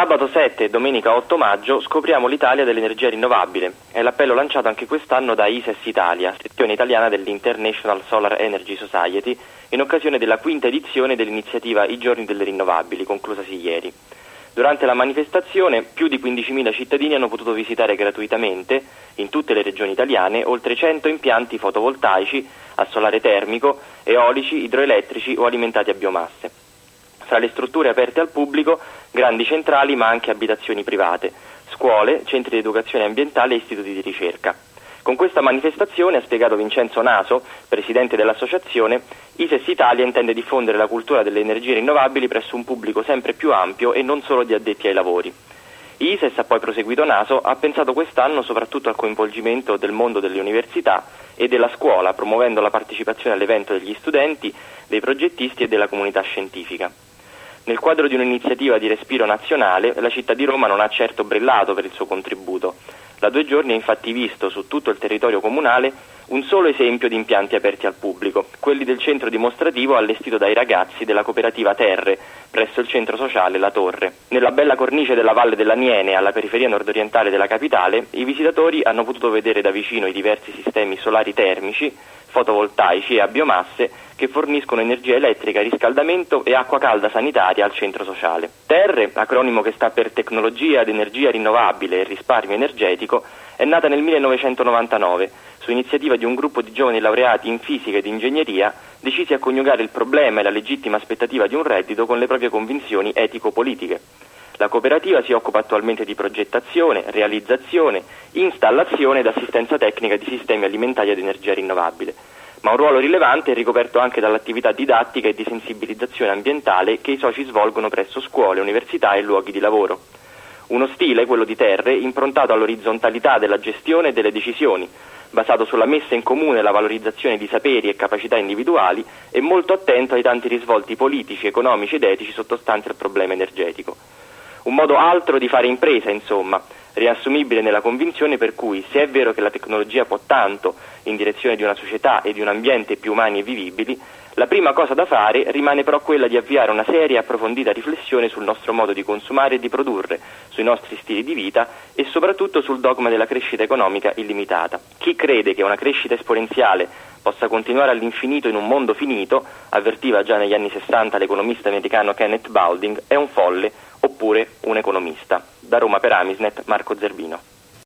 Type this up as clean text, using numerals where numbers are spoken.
Sabato 7 e domenica 8 maggio scopriamo l'Italia dell'energia rinnovabile. È l'appello lanciato anche quest'anno da ISES Italia, sezione italiana dell'International Solar Energy Society, in occasione della quinta edizione dell'iniziativa I Giorni delle Rinnovabili, conclusasi ieri. Durante la manifestazione più di 15.000 cittadini hanno potuto visitare gratuitamente, in tutte le regioni italiane, oltre 100 impianti fotovoltaici, a solare termico, eolici, idroelettrici o alimentati a biomasse. Fra le strutture aperte al pubblico, grandi centrali ma anche abitazioni private, scuole, centri di educazione ambientale e istituti di ricerca. Con questa manifestazione, ha spiegato Vincenzo Naso, presidente dell'associazione, ISES Italia intende diffondere la cultura delle energie rinnovabili presso un pubblico sempre più ampio e non solo di addetti ai lavori. ISES, ha poi proseguito Naso, ha pensato quest'anno soprattutto al coinvolgimento del mondo delle università e della scuola, promuovendo la partecipazione all'evento degli studenti, dei progettisti e della comunità scientifica. Nel quadro di un'iniziativa di respiro nazionale, la città di Roma non ha certo brillato per il suo contributo. Da 2 giorni è infatti visto su tutto il territorio comunale un solo esempio di impianti aperti al pubblico, quelli del centro dimostrativo allestito dai ragazzi della cooperativa Terre, presso il centro sociale La Torre. Nella bella cornice della Valle dell'Aniene, alla periferia nordorientale della capitale, i visitatori hanno potuto vedere da vicino i diversi sistemi solari termici, fotovoltaici e a biomasse che forniscono energia elettrica, riscaldamento e acqua calda sanitaria al centro sociale. Terre, acronimo che sta per Tecnologia ad Energia Rinnovabile e Risparmio Energetico, è nata nel 1999 su iniziativa di un gruppo di giovani laureati in fisica ed ingegneria decisi a coniugare il problema e la legittima aspettativa di un reddito con le proprie convinzioni etico-politiche. La cooperativa si occupa attualmente di progettazione, realizzazione, installazione ed assistenza tecnica di sistemi alimentari ad energia rinnovabile, ma un ruolo rilevante è ricoperto anche dall'attività didattica e di sensibilizzazione ambientale che i soci svolgono presso scuole, università e luoghi di lavoro. Uno stile, quello di Terre, improntato all'orizzontalità della gestione e delle decisioni, basato sulla messa in comune e la valorizzazione di saperi e capacità individuali e molto attento ai tanti risvolti politici, economici ed etici sottostanti al problema energetico. Un modo altro di fare impresa, insomma, riassumibile nella convinzione per cui, se è vero che la tecnologia può tanto in direzione di una società e di un ambiente più umani e vivibili, la prima cosa da fare rimane però quella di avviare una seria e approfondita riflessione sul nostro modo di consumare e di produrre, sui nostri stili di vita e soprattutto sul dogma della crescita economica illimitata. Chi crede che una crescita esponenziale possa continuare all'infinito in un mondo finito, avvertiva già negli anni 60 l'economista americano Kenneth Boulding, è un folle oppure un economista. Da Roma per Amisnet, Marco Zerbino.